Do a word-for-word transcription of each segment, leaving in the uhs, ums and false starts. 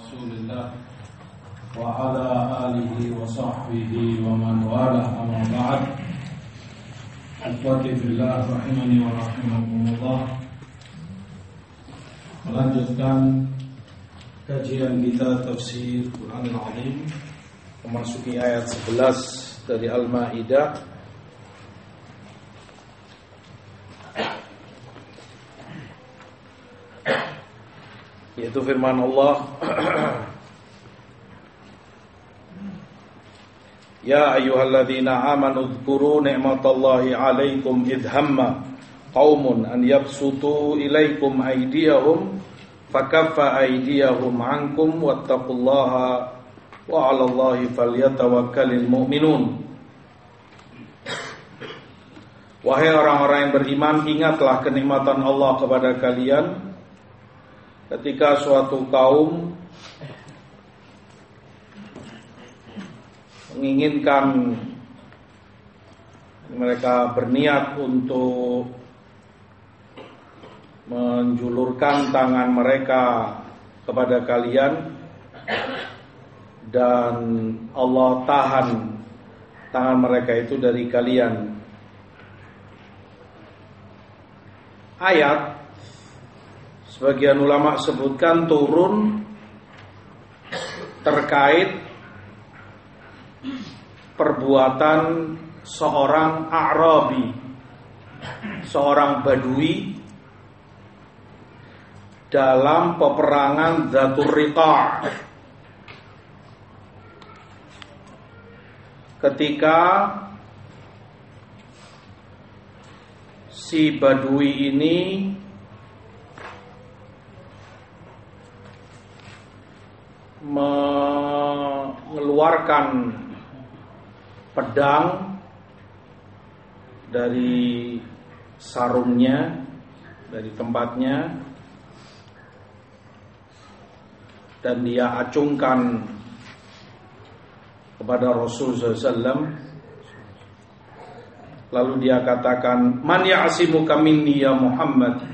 Rasulillah wa ala alihi wa sahbihi wa man wala amma ba'd. Akhwati fillah rahimani wa rahimakumullah. Melanjutkan kajian kita tafsir Quran Al-Azim, memasuki ayat sebelas dari Al-Maidah. Yaitu firman Allah, Ya ayyuhalladzina amanu dzkuru ni'matallahi 'alaikum idh hamma qaumun an yabsutu ilaikum aydiyahum fakaffa aydiyahum 'ankum wattaqullaha wa 'alallahi falyatawakkalul mu'minun. Wahai orang-orang yang beriman, ingatlah kenikmatan Allah kepada kalian ketika suatu kaum menginginkan, mereka berniat untuk menjulurkan tangan mereka kepada kalian, dan Allah tahan tangan mereka itu dari kalian. Ayat, sebagian ulama sebutkan turun terkait perbuatan seorang A'rabi, seorang Badui dalam peperangan Dzatur Riqa'. Ketika si Badui ini mengeluarkan pedang dari sarungnya, dari tempatnya, dan dia acungkan kepada Rasulullah sallallahu alaihi wasallam. Lalu dia katakan, Man ya'asimuka minni ya Muhammad?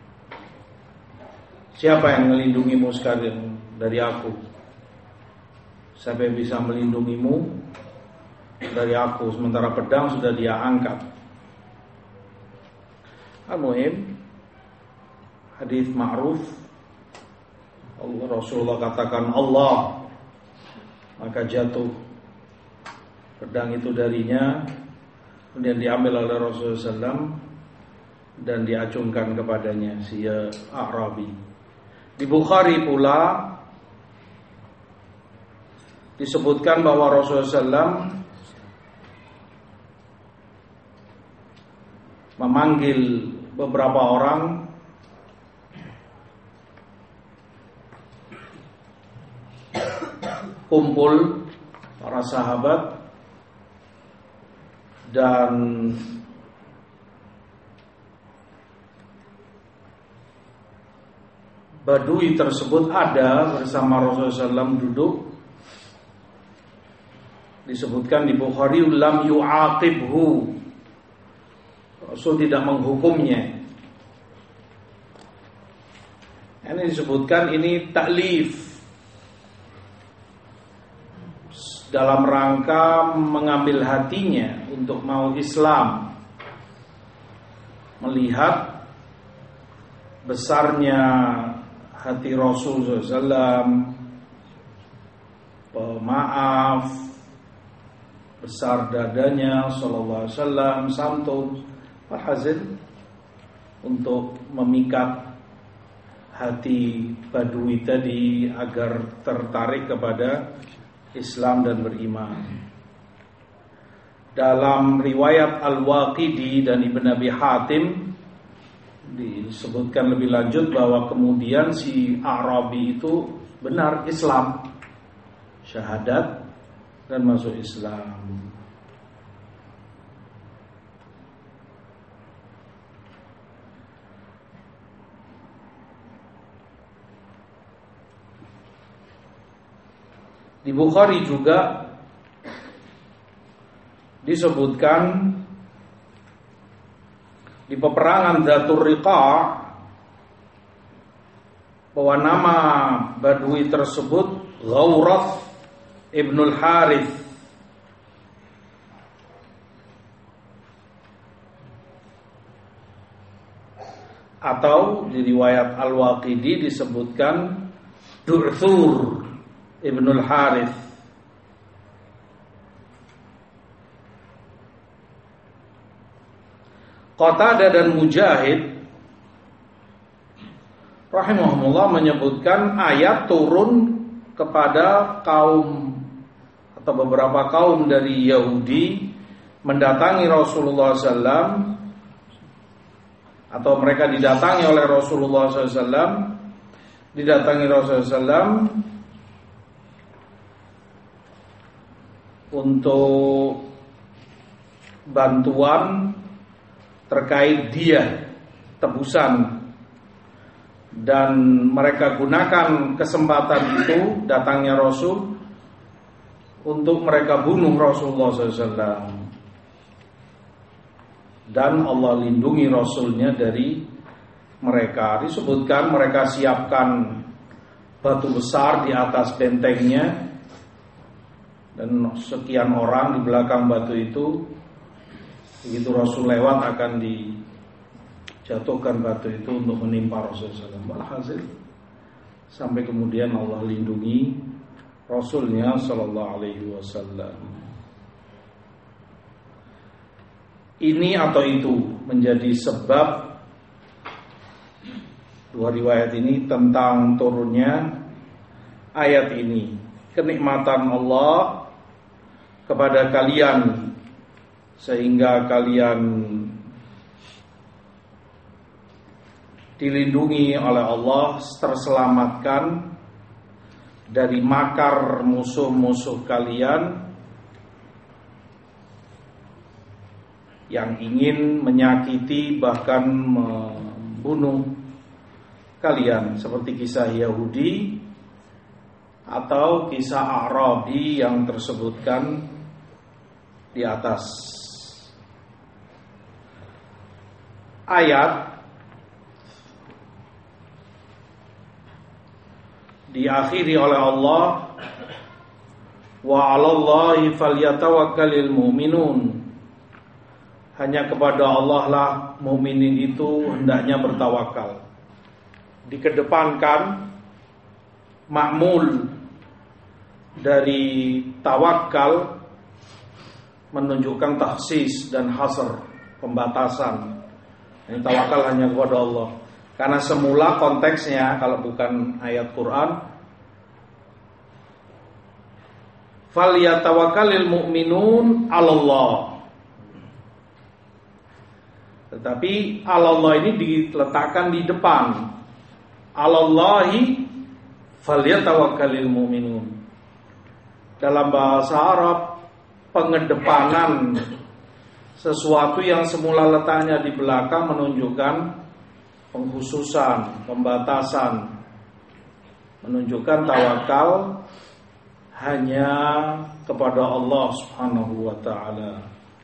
Siapa yang melindungimu sekarang dari aku? Siapa yang bisa melindungimu dari aku? Sementara pedang sudah dia angkat. Al-Muhim, hadis ma'ruf, Allah, Rasulullah katakan Allah, maka jatuh pedang itu darinya, kemudian diambil oleh Rasulullah sallallahu alaihi wasallam dan diacungkan kepadanya si A'rabi. Di Bukhari pula disebutkan bahwa Rasulullah sallallahu alaihi wasallam memanggil beberapa orang kumpul para sahabat, dan Badui tersebut ada bersama Rasulullah sallallahu alaihi wasallam duduk. Disebutkan di Bukhari, lam yu'aqibhu, Rasul tidak menghukumnya. Ini disebutkan ini taklif, dalam rangka mengambil hatinya untuk mau Islam, melihat besarnya hati Rasul sallallahu alaihi wasallam, pemaaf, besar dadanya sallallahu alaihi wasallam, santun, alhasil untuk memikat hati Badui tadi agar tertarik kepada Islam dan beriman. Dalam riwayat Al-Waqidi dan Ibn Abi Hatim disebutkan lebih lanjut bahwa kemudian si A'rabi itu benar Islam, syahadat dan masuk Islam. Di Bukhari juga disebutkan di peperangan Dzatur Riqa', bahwa nama Badui tersebut Ghawrath Ibnul Harith. Atau di riwayat Al-Waqidi disebutkan Du'thur Ibnul Harith. Qatadah dan Mujahid rahimahumullah menyebutkan ayat turun kepada kaum atau beberapa kaum dari Yahudi mendatangi Rasulullah sallallahu alaihi wasallam, atau mereka didatangi oleh Rasulullah sallallahu alaihi wasallam, didatangi Rasulullah sallallahu alaihi wasallam untuk bantuan terkait dia tebusan, dan mereka gunakan kesempatan itu datangnya Rasul untuk mereka bunuh Rasulullah sallallahu alaihi wasallam. Dan Allah lindungi Rasulnya dari mereka. Disebutkan mereka siapkan batu besar di atas bentengnya, dan sekian orang di belakang batu itu. Begitu Rasul lewat akan dijatuhkan batu itu untuk menimpa Rasulullah sallallahu alaihi wasallam. Walhasil sampai kemudian Allah lindungi Rasulnya sallallahu alaihi wasallam. Ini atau itu menjadi sebab dua riwayat ini tentang turunnya ayat ini. Kenikmatan Allah kepada kalian sehingga kalian dilindungi oleh Allah, terselamatkan dari makar musuh-musuh kalian yang ingin menyakiti bahkan membunuh kalian, seperti kisah Yahudi atau kisah Arabi yang tersebutkan di atas. Ayat diakhiri oleh Allah, wa 'alallahi falyatawakkalul mu'minun. Hanya kepada Allah lah mukminin itu hendaknya bertawakal. Dikedepankan ma'mul dari tawakal menunjukkan takhsis dan hasr, pembatasan. Ini tawakal hanya kepada Allah. Karena semula konteksnya kalau bukan ayat Quran, falyatawakkalul mu'minun 'alallah. Tetapi Allah ini diletakkan di depan. Alallahi falyatawakkalul mu'minun. Dalam bahasa Arab, pengedepanan sesuatu yang semula letaknya di belakang menunjukkan pengkhususan, pembatasan, menunjukkan tawakal hanya kepada Allah Subhanahu wa taala.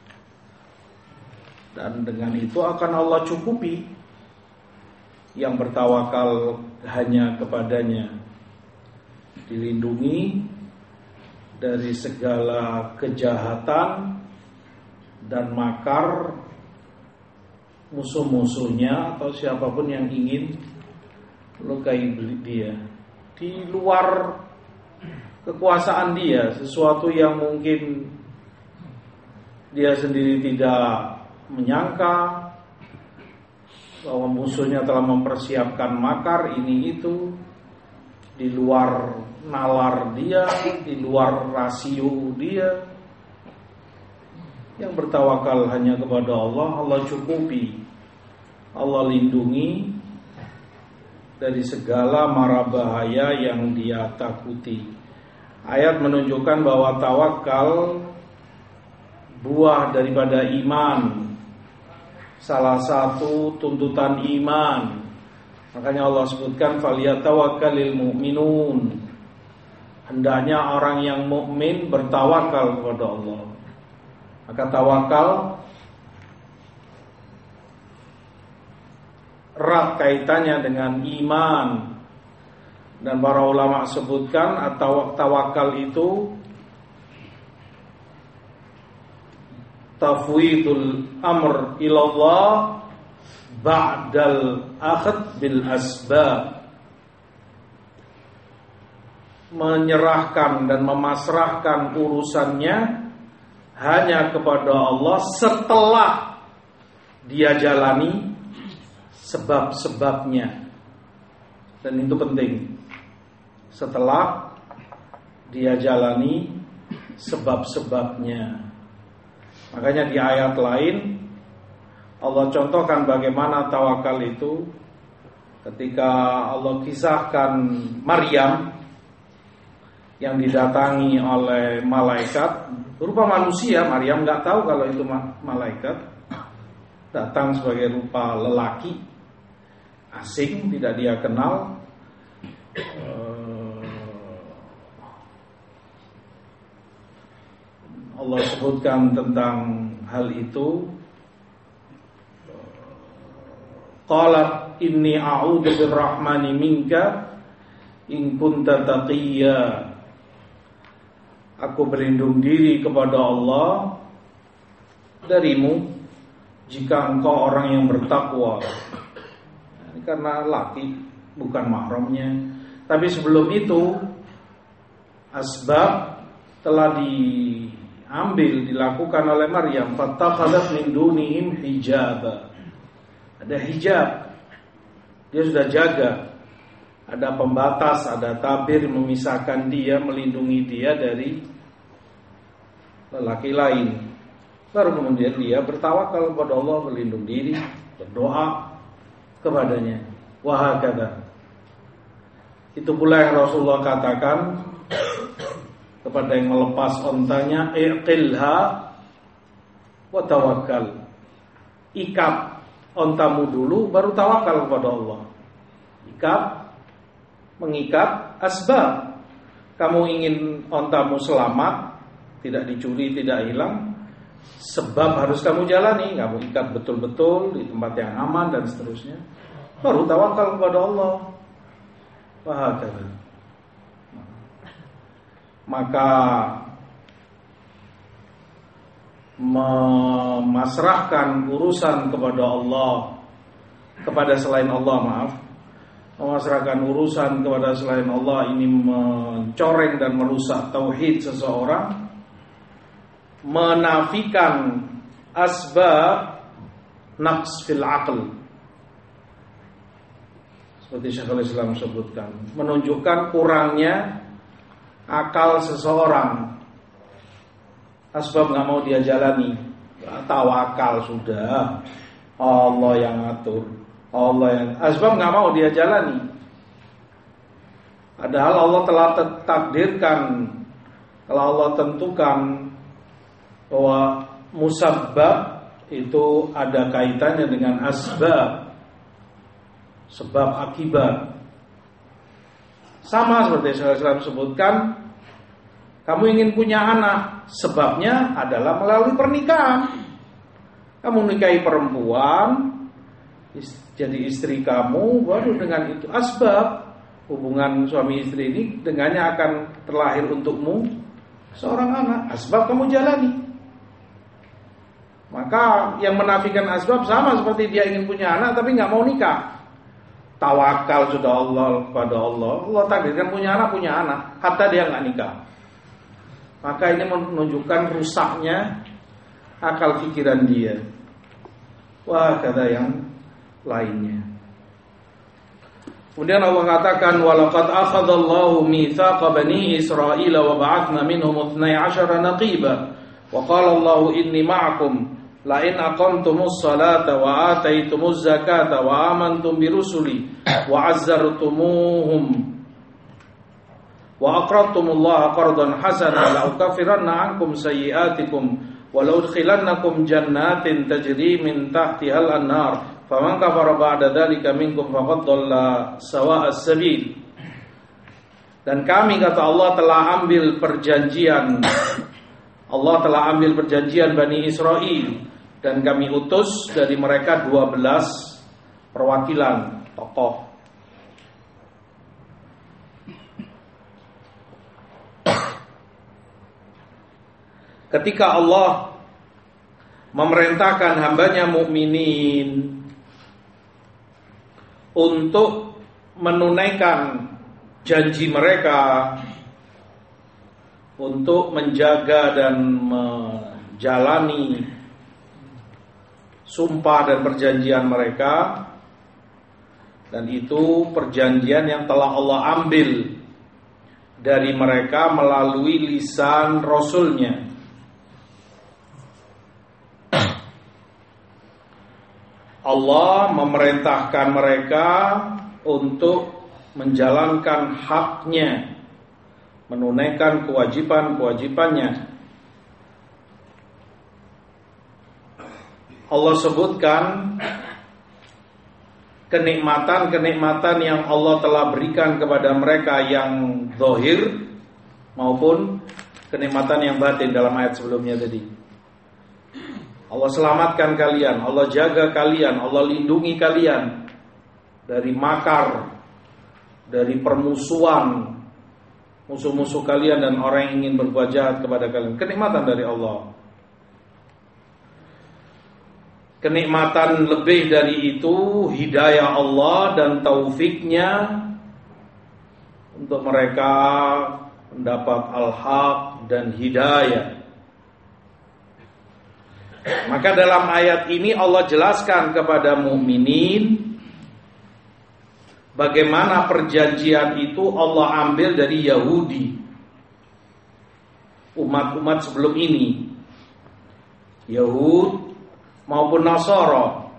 Dan dengan itu akan Allah cukupi yang bertawakal hanya kepadanya, dilindungi dari segala kejahatan dan makar musuh-musuhnya atau siapapun yang ingin melukai dia di luar kekuasaan dia, sesuatu yang mungkin dia sendiri tidak menyangka bahwa musuhnya telah mempersiapkan makar ini itu di luar nalar dia, di luar rasio dia. Yang bertawakal hanya kepada Allah, Allah cukupi, Allah lindungi dari segala mara bahaya yang dia takuti. Ayat menunjukkan bahwa tawakal buah daripada iman, salah satu tuntutan iman. Makanya Allah sebutkan falyatawakkalul mu'minun. Hendaknya orang yang mukmin bertawakal kepada Allah. Maka tawakal erat kaitannya dengan iman, Dan para ulama sebutkan atau tawakal itu tafwidul amr ilallah ba'dal akhd bil asbab, menyerahkan dan memasrahkan urusannya hanya kepada Allah setelah dia jalani sebab-sebabnya. Dan itu penting, setelah dia jalani sebab-sebabnya. Makanya di ayat lain Allah contohkan bagaimana tawakal itu ketika Allah kisahkan Maryam yang didatangi oleh malaikat berupa manusia. Maryam nggak tahu kalau itu malaikat, datang sebagai rupa lelaki asing, tidak dia kenal. Allah sebutkan tentang hal itu. Qalat inni a'udzu birrahmani minka in kunta taqiyya. Aku berlindung diri kepada Allah darimu jika engkau orang yang bertakwa. Ini karena laki, bukan mahramnya. Tapi sebelum itu asbab telah diambil, dilakukan oleh Maryam. Fattakhadhat min dunihim hijaba. Ada hijab, dia sudah jaga. Ada pembatas, ada tabir memisahkan dia, melindungi dia dari lelaki lain. Baru kemudian dia bertawakal kepada Allah, berlindung diri, berdoa kepadanya. Wahakadha. Itu pula yang Rasulullah katakan kepada yang melepas ontanya, iqilha wa tawakkal. Ikat ontamu dulu, baru tawakal kepada Allah. Ikat, mengikat asbab. Kamu ingin ontamu selamat, tidak dicuri, tidak hilang, sebab harus kamu jalani. Kamu ikat betul-betul di tempat yang aman dan seterusnya, baru tawakal kepada Allah. Wahakala. Maka memasrahkan urusan kepada Allah, kepada selain Allah, maaf, memasrahkan urusan kepada selain Allah ini mencoreng dan merusak tauhid seseorang, menafikan asbab naqs fil aql. Seperti Syekhul Islam sebutkan, menunjukkan kurangnya akal seseorang. Asbab nggak mau dia jalani, tawakal sudah, Allah yang atur, Allah yang asbab nggak mau dia jalani. Padahal Allah telah takdirkan, kalau Allah tentukan bahwa musabbab itu ada kaitannya dengan asbab, sebab akibat. Sama seperti yang saya sebutkan, kamu ingin punya anak, sebabnya adalah melalui pernikahan. Kamu nikahi perempuan, jadi istri kamu, baru dengan itu asbab hubungan suami istri ini dengannya akan terlahir untukmu seorang anak. Asbab kamu jalani. Maka yang menafikan asbab sama seperti dia ingin punya anak tapi nggak mau nikah. Tawakal sudah Allah kepada Allah. Allah takdirkan punya anak, punya anak, hatta dia nggak nikah. Maka ini menunjukkan rusaknya akal pikiran dia. Wah, kata yang lainnya. Kemudian Allah katakan, walaqad akhadallahu mitsaqa bani Israila wa ba'athna minhum ithnai asyara naqiba wa qala Allahu inni ma'akum la in aqamtumus salata wa ataitumuz zakata wa amantum bi rusuli wa 'azzartumuhum wa aqradtumullaha qardan hasana la ukaffiranna 'ankum sayyi'atikum wa la udkhilannakum jannatin tajri min tahtiha al-anhar faman kafara ba'da dzalika minkum faqad dhalla sawa'as sabil. Dan kami, kata Allah, telah ambil perjanjian, Allah telah ambil perjanjian Bani Israel, dan kami utus dari mereka dua belas perwakilan tokoh. ketika Allah memerintahkan hambanya mukminin untuk menunaikan janji mereka, untuk menjaga dan menjalani sumpah dan perjanjian mereka, dan itu perjanjian yang telah Allah ambil dari mereka melalui lisan Rasulnya. Allah memerintahkan mereka untuk menjalankan haknya, menunaikan kewajiban-kewajibannya. Allah sebutkan kenikmatan-kenikmatan yang Allah telah berikan kepada mereka yang zahir maupun kenikmatan yang batin dalam ayat sebelumnya tadi. Allah selamatkan kalian, Allah jaga kalian, Allah lindungi kalian dari makar, dari permusuhan musuh-musuh kalian dan orang yang ingin berbuat jahat kepada kalian. Kenikmatan dari Allah. Kenikmatan lebih dari itu, hidayah Allah dan taufiknya untuk mereka mendapat al-haq dan hidayah. Maka dalam ayat ini Allah jelaskan kepada mukminin bagaimana perjanjian itu Allah ambil dari Yahudi, umat-umat sebelum ini, Yahud maupun Nasara.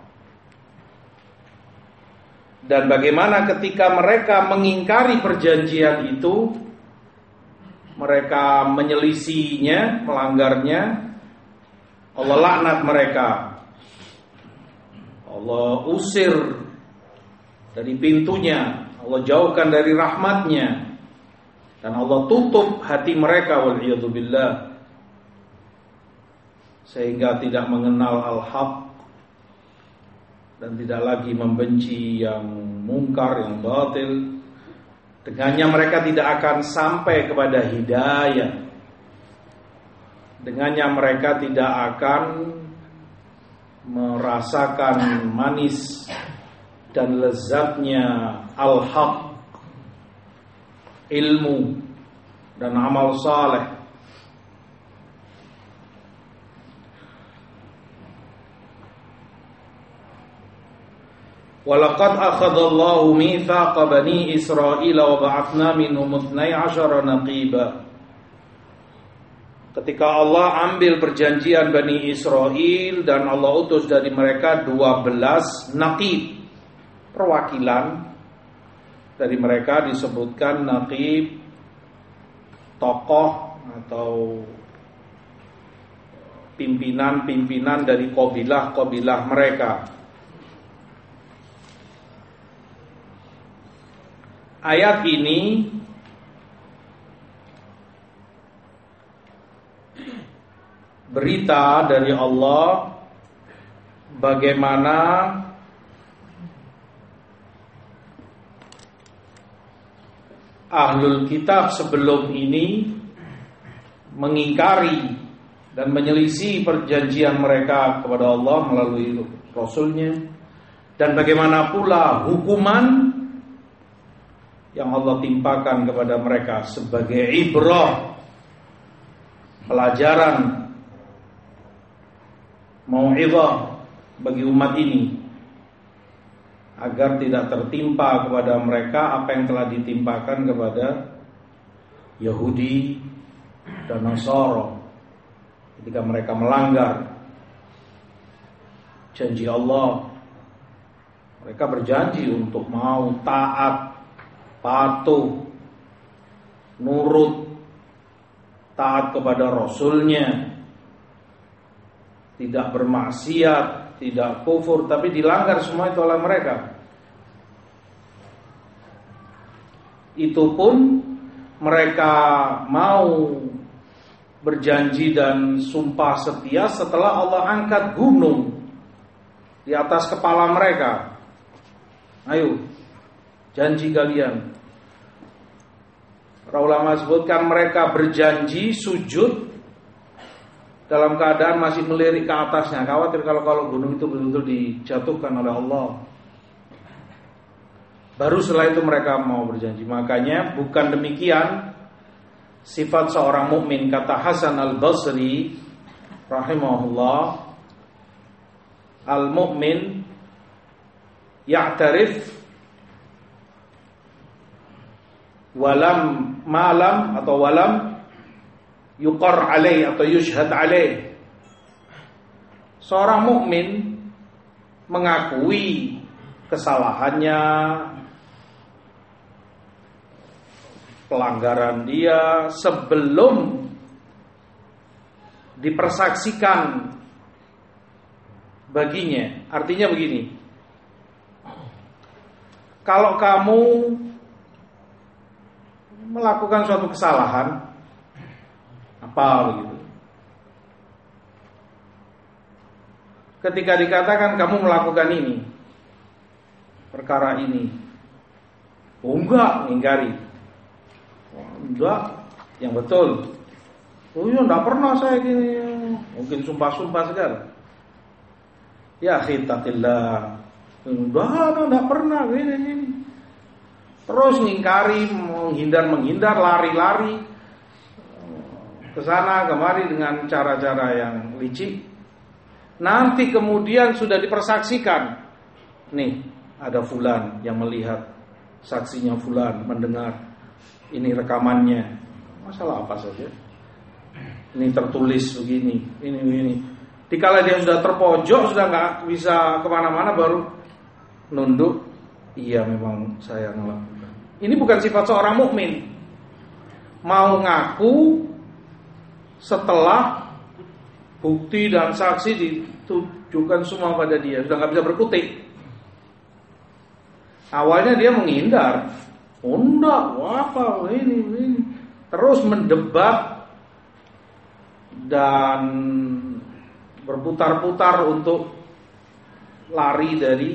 Dan bagaimana ketika mereka mengingkari perjanjian itu, mereka menyelisihinya, melanggarnya, Allah laknat mereka, Allah usir dari pintunya, Allah jauhkan dari rahmatnya, dan Allah tutup hati mereka, wal'iyadzubillah, sehingga tidak mengenal al-haq dan tidak lagi membenci yang mungkar, yang batil. Dengannya mereka tidak akan sampai kepada hidayah. Dengannya mereka tidak akan merasakan manis dan lezatnya al-haq, ilmu dan amal saleh. Walaqad akhadallahu mitsaqa bani Israila wa ba'atsna minhum ithnai asyara naqiba. Ketika Allah ambil perjanjian Bani Israel dan Allah utus dari mereka dua belas naqib, perwakilan dari mereka disebutkan naqib, tokoh atau pimpinan-pimpinan dari kabilah-kabilah mereka. Ayat ini berita dari Allah bagaimana ahlul kitab sebelum ini mengingkari dan menyelisih perjanjian mereka kepada Allah melalui Rasulnya, dan bagaimana pula hukuman yang Allah timpakan kepada mereka sebagai ibrah, pelajaran, mau'izah bagi umat ini, agar tidak tertimpa kepada mereka apa yang telah ditimpakan kepada Yahudi dan Nasara ketika mereka melanggar janji Allah. Mereka berjanji untuk mau taat, patuh, nurut, taat kepada Rasulnya, tidak bermaksiat, tidak kufur, tapi dilanggar semua itu oleh mereka. Itu pun mereka mau berjanji dan sumpah setia setelah Allah angkat gunung di atas kepala mereka. Ayo, janji kalian. Para ulama sebutkan mereka berjanji sujud dalam keadaan masih melirik ke atasnya, khawatir kalau kalau gunung itu betul-betul dijatuhkan oleh Allah. Baru setelah itu mereka mau berjanji. Makanya bukan demikian sifat seorang mukmin, kata Hasan Al-Basri rahimahullah, al-mu'min ya'tarif walam malam atau walam yuqar alaih atau yushhad alaih. Seorang mukmin mengakui kesalahannya, pelanggaran dia sebelum dipersaksikan baginya. Artinya begini, kalau kamu melakukan suatu kesalahan apa begitu, ketika dikatakan kamu melakukan ini, perkara ini, oh enggak, mengingkari, oh, enggak, yang betul, oh iya enggak pernah saya gini, mungkin sumpah-sumpah segala, ya khitatillah, enggak, enggak pernah gini gini, terus ngingkari, menghindar-menghindar, lari-lari ke sana kemari dengan cara-cara yang licik. Nanti kemudian sudah dipersaksikan, nih ada fulan yang melihat, saksinya fulan mendengar, ini rekamannya, masalah apa saja, ini tertulis begini, ini ini. Dikala dia sudah terpojok, sudah nggak bisa kemana-mana, baru nunduk, iya memang saya melakukan. Ini bukan sifat seorang mukmin. Mau ngaku setelah bukti dan saksi ditujukan semua pada dia, sudah nggak bisa berkutik. Awalnya dia menghindar, oh enggak, apa ini ini, terus mendebat dan berputar-putar untuk lari dari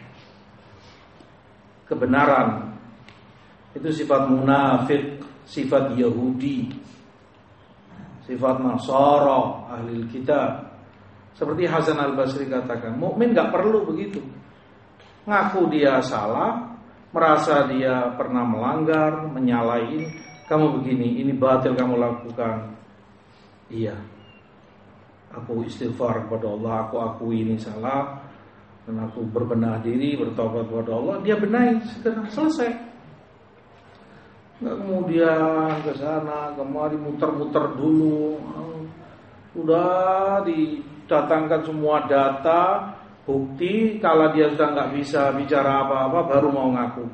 kebenaran. Itu sifat munafik, sifat Yahudi, sifat Nasara, ahli kitab. Seperti Hasan Al-Basri katakan, mukmin enggak perlu begitu. Ngaku dia salah, merasa dia pernah melanggar, menyalahin, kamu begini, ini batil kamu lakukan. Iya, aku istighfar kepada Allah, aku akui ini salah, dan aku berbenah diri, bertobat kepada Allah. Dia benahi, segera selesai. Nggak kemudian ke sana kemari muter-muter dulu. Udah didatangkan semua data, bukti, kalau dia sudah nggak bisa bicara apa-apa, baru mau ngaku.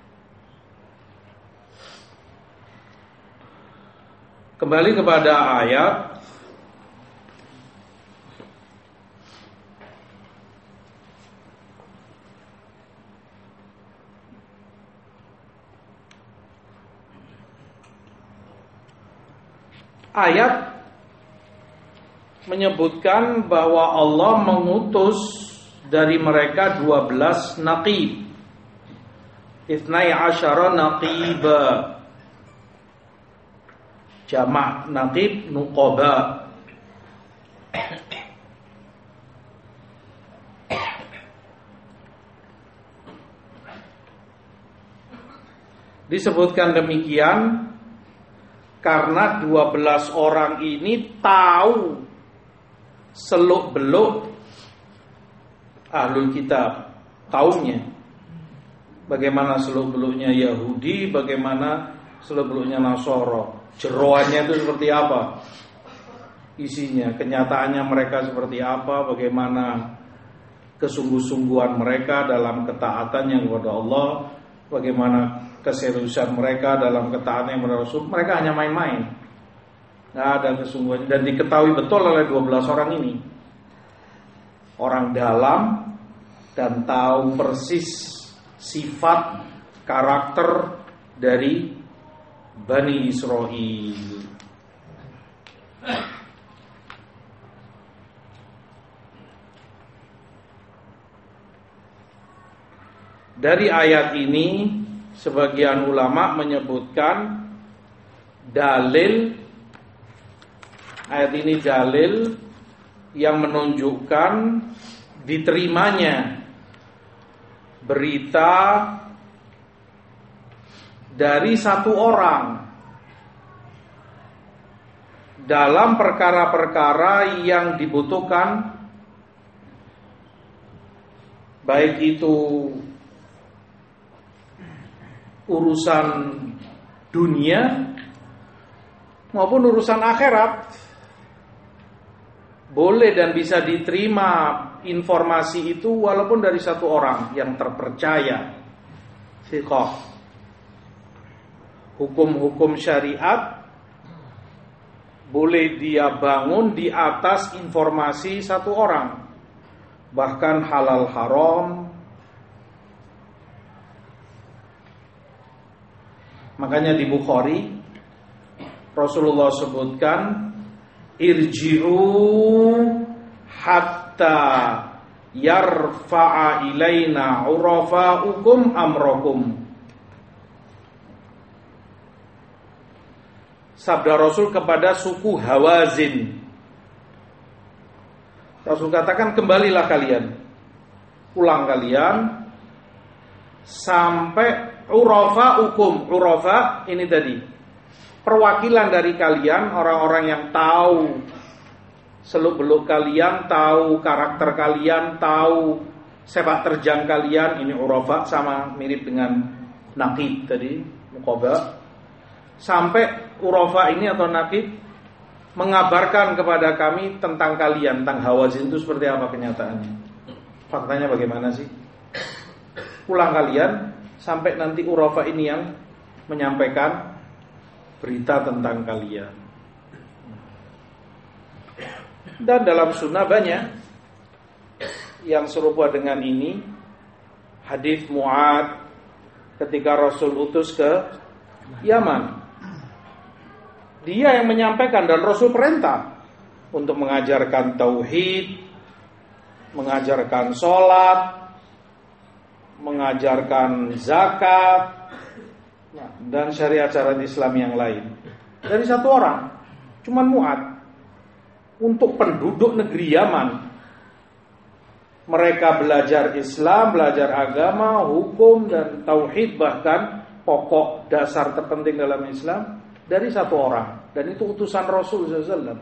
Kembali kepada ayat. Ayat menyebutkan bahwa Allah mengutus dari mereka dua belas naqib, ithnai asyara naqiba, jamak naqib nuqaba. Disebutkan demikian karena dua belas orang ini tahu seluk-beluk ahlul kitab, tahunya bagaimana seluk-beluknya Yahudi, bagaimana seluk-beluknya Nasara, jeroannya itu seperti apa, isinya, kenyataannya mereka seperti apa, bagaimana kesungguh-sungguhan mereka dalam ketaatannya kepada Allah, bagaimana keseriusan mereka dalam ketaatan kepada Rasul. Mereka hanya main-main, nggak ada kesungguhan. Dan diketahui betul oleh dua belas orang ini, orang dalam dan tahu persis sifat karakter dari Bani Israil. Dari ayat ini sebagian ulama menyebutkan dalil Ayat ini dalil yang menunjukkan diterimanya berita dari satu orang dalam perkara-perkara yang dibutuhkan, baik itu urusan dunia maupun urusan akhirat. Boleh dan bisa diterima informasi itu walaupun dari satu orang yang terpercaya. Thiqah. Hukum-hukum syariat boleh dia bangun di atas informasi satu orang. Bahkan halal haram, makanya di Bukhari Rasulullah sebutkan, irji'u hatta yarfa'a ilaina urafa'ukum amrokum. Sabda Rasul kepada suku Hawazin, Rasul katakan, kembalilah kalian, pulang kalian sampai urafa'ukum. Urafa ini tadi perwakilan dari kalian, orang-orang yang tahu seluk-beluk kalian, tahu karakter kalian, tahu sepak terjang kalian. Ini urafa, sama mirip dengan naqib tadi, muqaba. Sampai urafa ini atau naqib mengabarkan kepada kami tentang kalian, tentang Hawazin itu seperti apa kenyataannya. Faktanya bagaimana sih? Pulang kalian sampai nanti urafa ini yang menyampaikan berita tentang kalian. Dan dalam sunnah banyak yang serupa dengan ini. Hadis Mu'ad ketika Rasul utus ke Yaman, dia yang menyampaikan dan Rasul perintah untuk mengajarkan tauhid, mengajarkan sholat, mengajarkan zakat, dan syariat-syariat Islam yang lain. Dari satu orang, cuman Mu'ad, untuk penduduk negeri Yaman. Mereka belajar Islam, belajar agama, hukum, dan tauhid, bahkan pokok dasar terpenting dalam Islam, dari satu orang. Dan itu utusan Rasul sallallahu alaihi wasallam.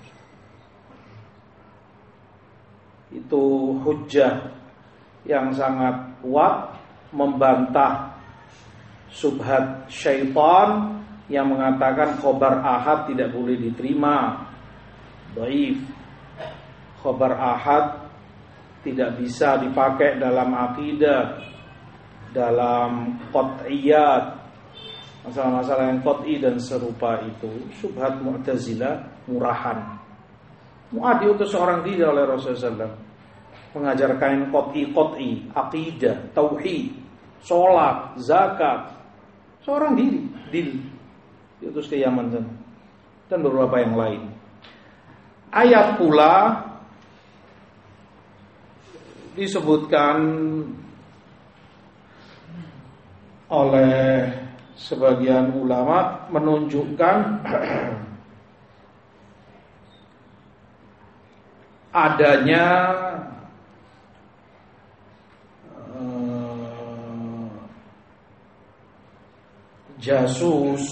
Itu hujjah yang sangat kuat membantah subhat syaitan yang mengatakan khobar ahad tidak boleh diterima, dhaif. Khobar ahad tidak bisa dipakai dalam akidah, dalam qat'iyat, masalah-masalah yang qat'i dan serupa itu. Subhat Mu'tazilah murahan. Mu'ad diutus seorang diri oleh Rasulullah sallallahu alaihi wasallam mengajarkan qat'i-qat'i, akidah, tauhid, sholat, zakat. Seorang diri, diri diutus ke Yaman sana, dan beberapa yang lain. Ayat pula disebutkan oleh sebagian ulama menunjukkan adanya uh, jasus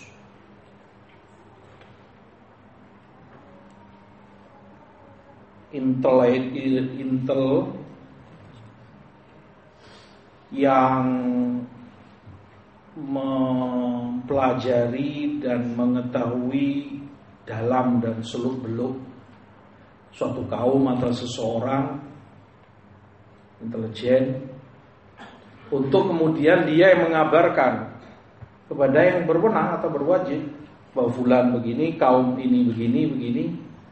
intel intel yang mempelajari dan mengetahui dalam dan seluk-beluk suatu kaum atau seseorang, intelijen, untuk kemudian dia yang mengabarkan kepada yang berwenang atau berwajib bahwa fulan begini, kaum ini begini, begini,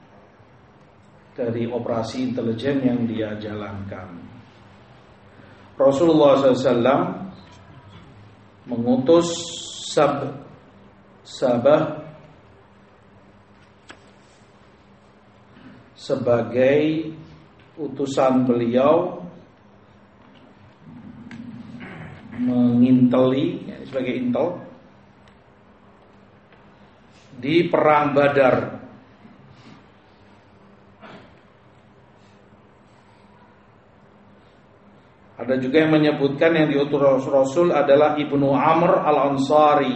dari operasi intelijen yang dia jalankan. Rasulullah sallallahu alaihi wasallam mengutus Sab Sabah sebagai utusan beliau menginteli, sebagai intel di perang Badar Ada juga yang menyebutkan yang diutus Rasul adalah Ibnu Amr Al-Ansari.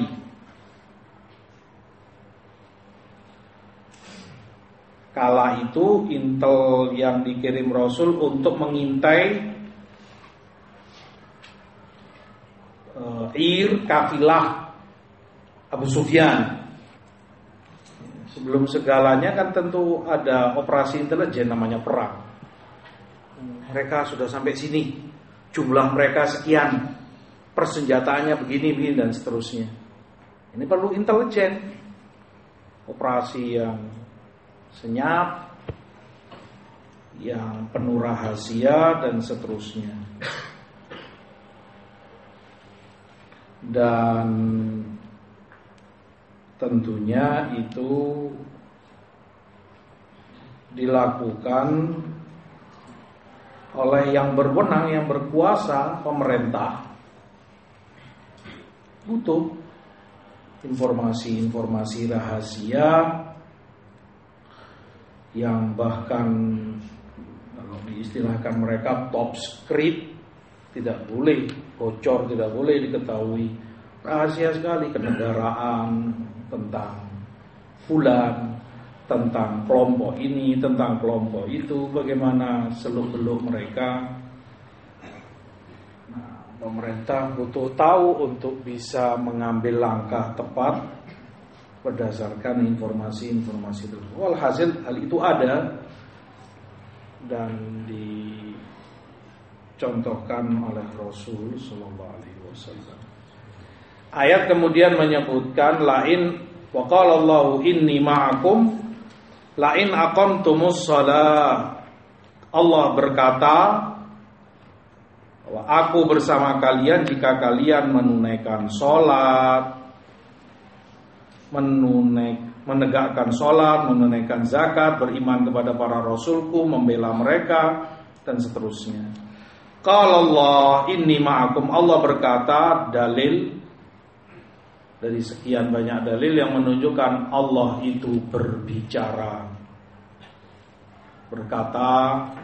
Kala itu intel yang dikirim Rasul untuk mengintai uh, Ir kafilah Abu Sufyan. Sebelum segalanya kan tentu ada operasi intelijen namanya perang. Mereka sudah sampai sini, jumlah mereka sekian, persenjataannya begini-begini dan seterusnya. Ini perlu intelijen, operasi yang senyap, yang penuh rahasia dan seterusnya. Dan tentunya itu dilakukan oleh yang berwenang, yang berkuasa, pemerintah. Butuh informasi-informasi rahasia yang bahkan kalau diistilahkan mereka top secret, tidak boleh bocor, tidak boleh diketahui, rahasia sekali, kenegaraan tentang fulan, tentang kelompok ini, tentang kelompok itu, bagaimana seluk-beluk mereka. Nah, pemerintah butuh tahu untuk bisa mengambil langkah tepat berdasarkan informasi-informasi tersebut. Walhasil hal itu ada dan dicontohkan oleh Rasul sallallahu alaihi wasallam. Ayat kemudian menyebutkan lain wa qala Allahu inni ma'akum lain aqamtumus shalah. Allah berkata bahwa aku bersama kalian jika kalian menunaikan salat, Menunaik, menegakkan sholat, menunaikan zakat, beriman kepada para rasulku, membela mereka, dan seterusnya. Qala Allah inni ma'akum. Allah berkata, dalil dari sekian banyak dalil yang menunjukkan Allah itu berbicara, berkata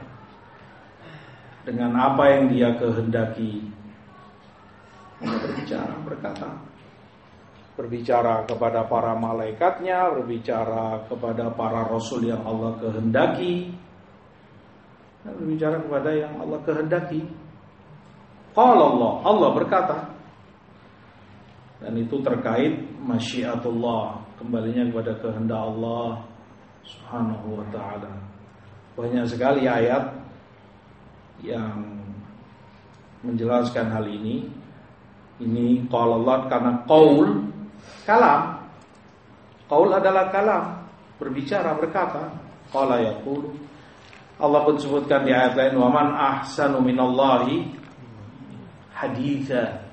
dengan apa yang Dia kehendaki. Berbicara, berkata, berbicara kepada para malaikatnya, berbicara kepada para rasul yang Allah kehendaki, dan berbicara kepada yang Allah kehendaki. Qala Allah, Allah berkata. Dan itu terkait masyiatullah, kembalinya kepada kehendak Allah Subhanahu wa ta'ala. Banyak sekali ayat yang menjelaskan hal ini. Ini qala Allah karena qaul, kalam. Qaul adalah kalam, berbicara, berkata. Qala yaqulu. Allah pun sebutkan di ayat lain, wa man ahsanu minallahi haditha.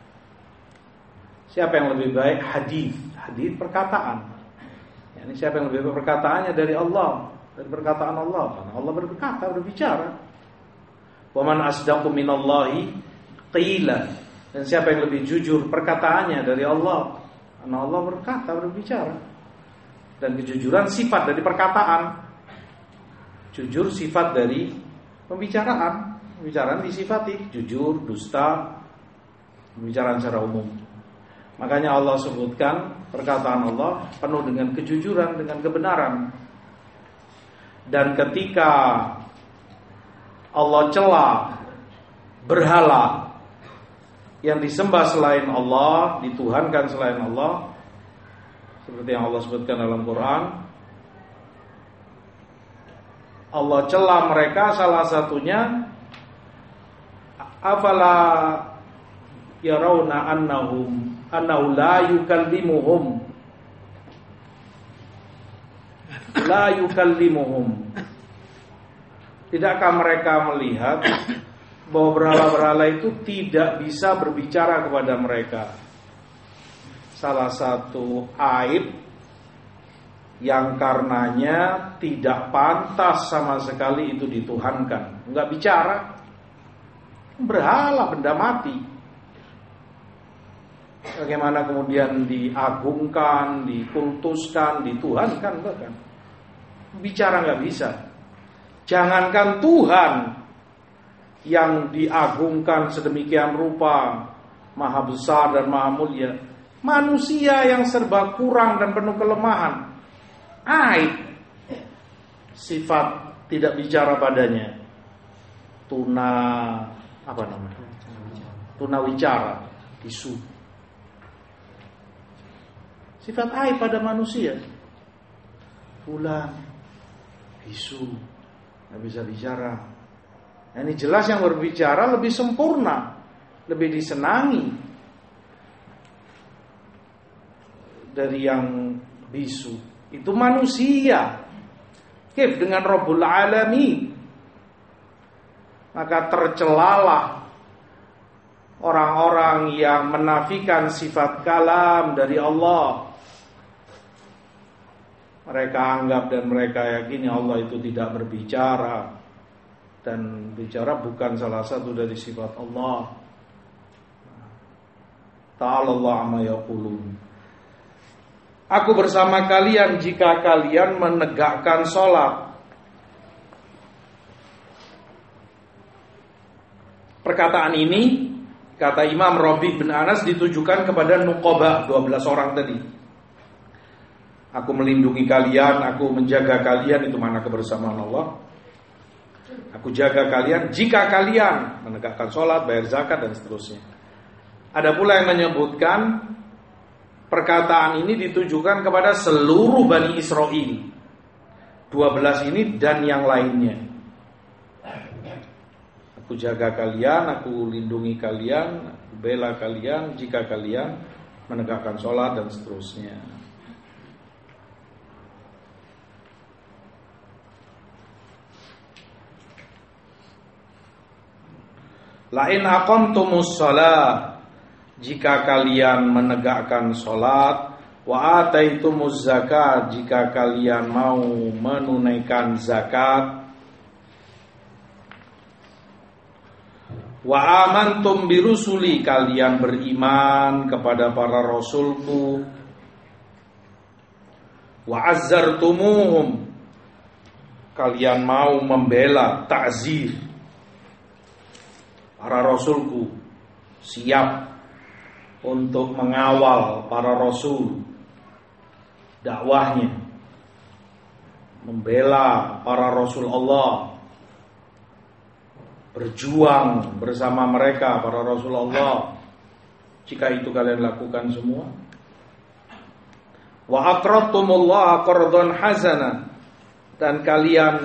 Siapa yang lebih baik hadis? Hadis perkataan. Yani siapa yang lebih baik perkataannya dari Allah, dari perkataan Allah. Karena Allah berkata, berbicara. Wa man asdaqu minallahi qila. Dan siapa yang lebih jujur perkataannya dari Allah? Karena Allah berkata, berbicara. Dan kejujuran sifat dari perkataan. Jujur sifat dari pembicaraan. Pembicaraan disifati jujur, dusta, pembicaraan secara umum. Makanya Allah sebutkan perkataan Allah penuh dengan kejujuran, dengan kebenaran. Dan ketika Allah cela berhala yang disembah selain Allah, dituhankan selain Allah, seperti yang Allah sebutkan dalam Quran, Allah cela mereka, salah satunya afala yarawna annahum annahu la yukallimuhum la yukallimuhum. Tidakkah mereka melihat bahwa berhala-berhala itu tidak bisa berbicara kepada mereka? Salah satu aib yang karenanya tidak pantas sama sekali itu dituhankan. Enggak bicara. Berhala, benda mati. Bagaimana kemudian diagungkan, dikultuskan, dituhankan, bahkan bicara nggak bisa. Jangankan Tuhan, yang diagungkan sedemikian rupa, maha besar dan maha mulia. Manusia yang serba kurang dan penuh kelemahan, aib, sifat tidak bicara padanya, tuna apa namanya? Tuna wicara, bisu. Sifat aib pada manusia. Fulan bisu, nggak bisa bicara. Nah, ini jelas yang berbicara lebih sempurna, lebih disenangi dari yang bisu. Itu manusia. Kif dengan Rabbul Alamin. Maka tercelalah orang-orang yang menafikan sifat kalam dari Allah. Mereka anggap dan mereka yakini Allah itu tidak berbicara, dan bicara bukan salah satu dari sifat Allah. Ta'ala Allah amma yaqulun. Aku bersama kalian jika kalian menegakkan sholat. Perkataan ini, kata Imam Rabi' bin Anas, ditujukan kepada Nuqaba, dua belas orang tadi. Aku melindungi kalian, aku menjaga kalian, itu makna kebersamaan Allah. Aku jaga kalian jika kalian menegakkan sholat, bayar zakat, dan seterusnya. Ada pula yang menyebutkan perkataan ini ditujukan kepada seluruh Bani Israel, dua belas ini dan yang lainnya. Aku jaga kalian, aku lindungi kalian, aku bela kalian jika kalian menegakkan sholat, dan seterusnya. Lain aqamtumus shalah, jika kalian menegakkan salat, wa ataitumuz zakat, jika kalian mau menunaikan zakat, wa amantum birusuli, kalian beriman kepada para rasulku, wa azzartumuhum, kalian mau membela, ta'zir para rasulku, siap untuk mengawal para rasul, dakwahnya, membela para rasul Allah, berjuang bersama mereka para rasul Allah. Jika itu kalian lakukan semua, wa aqradtumullaha qardan hasana, dan kalian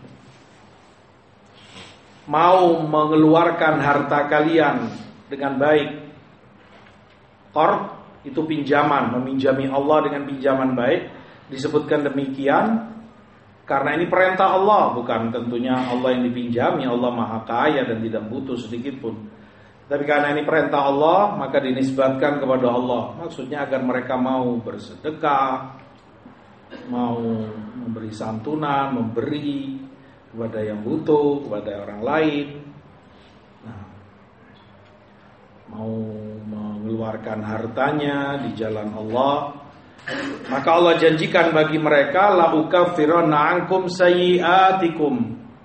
mau mengeluarkan harta kalian dengan baik. Qard itu pinjaman, meminjami Allah dengan pinjaman baik. Disebutkan demikian karena ini perintah Allah, bukan tentunya Allah yang dipinjami. Allah maha kaya dan tidak butuh sedikit pun. Tapi karena ini perintah Allah, maka dinisbatkan kepada Allah. Maksudnya agar mereka mau bersedekah, mau memberi santunan, memberi kepada yang butuh, kepada orang lain, nah, mau mengeluarkan hartanya di jalan Allah, maka Allah janjikan bagi mereka, la ukaffiranna ankum sayyi'atikum,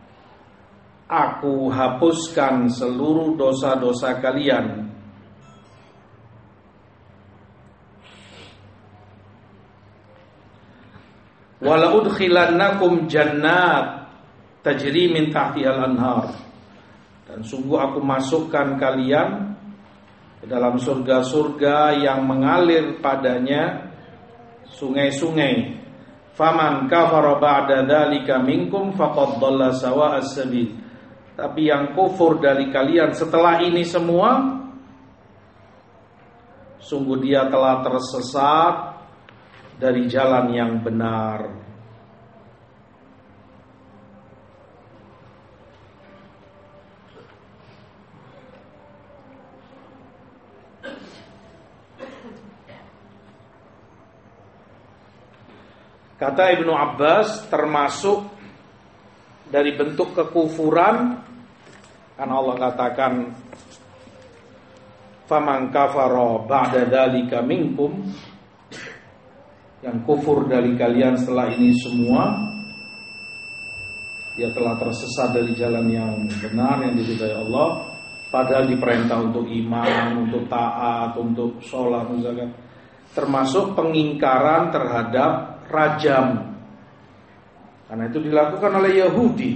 aku hapuskan seluruh dosa-dosa kalian. Wala udkhilannakum jannat tajri min tahtihal anhar, dan sungguh aku masukkan kalian ke dalam surga-surga yang mengalir padanya sungai-sungai. Faman kafara ba'da dzalika minkum faqad dhalla sawa'as sabil, tapi yang kufur dari kalian setelah ini semua, sungguh dia telah tersesat dari jalan yang benar. Kata Ibnu Abbas, termasuk dari bentuk kekufuran, karena Allah katakan faman kafara ba'da dzalika minkum, yang kufur dari kalian setelah ini semua, dia telah tersesat dari jalan yang benar yang diridhai Allah, padahal diperintah untuk iman, untuk taat, untuk sholat misalkan. Termasuk pengingkaran terhadap rajam, karena itu dilakukan oleh Yahudi,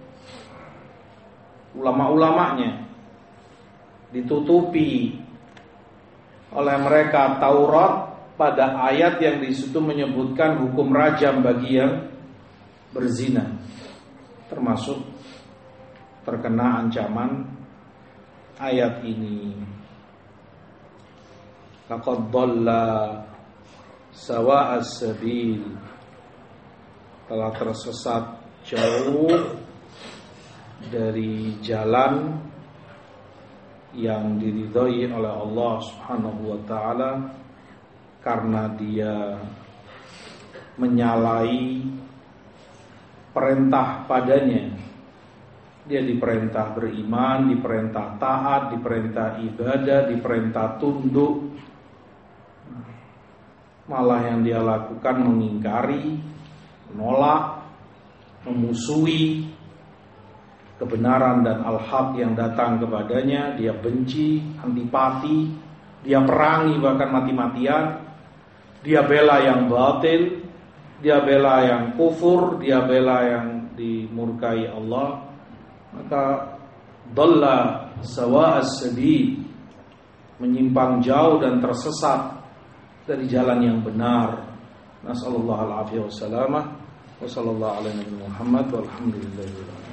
ulama-ulamanya. Ditutupi oleh mereka Taurat pada ayat yang di situ menyebutkan hukum rajam bagi yang berzina, termasuk terkena ancaman ayat ini. Laqad dhalla sawa'as sabil, telah tersesat jauh dari jalan yang diridhai oleh Allah Subhanahu wa taala, karena dia menyalahi perintah padanya. Dia diperintah beriman, diperintah taat, diperintah ibadah, diperintah tunduk. Malah yang dia lakukan mengingkari, menolak, memusuhi kebenaran dan al-haq yang datang kepadanya. Dia benci, antipati, dia perangi bahkan mati-matian. Dia bela yang batil, dia bela yang kufur, dia bela yang dimurkai Allah. Maka dhalla sawa'as sabil, menyimpang jauh dan tersesat dari jalan yang benar. Nasallallahu alaihi wasallam. Wa sallallahu ala nabi Muhammad walhamdulillah.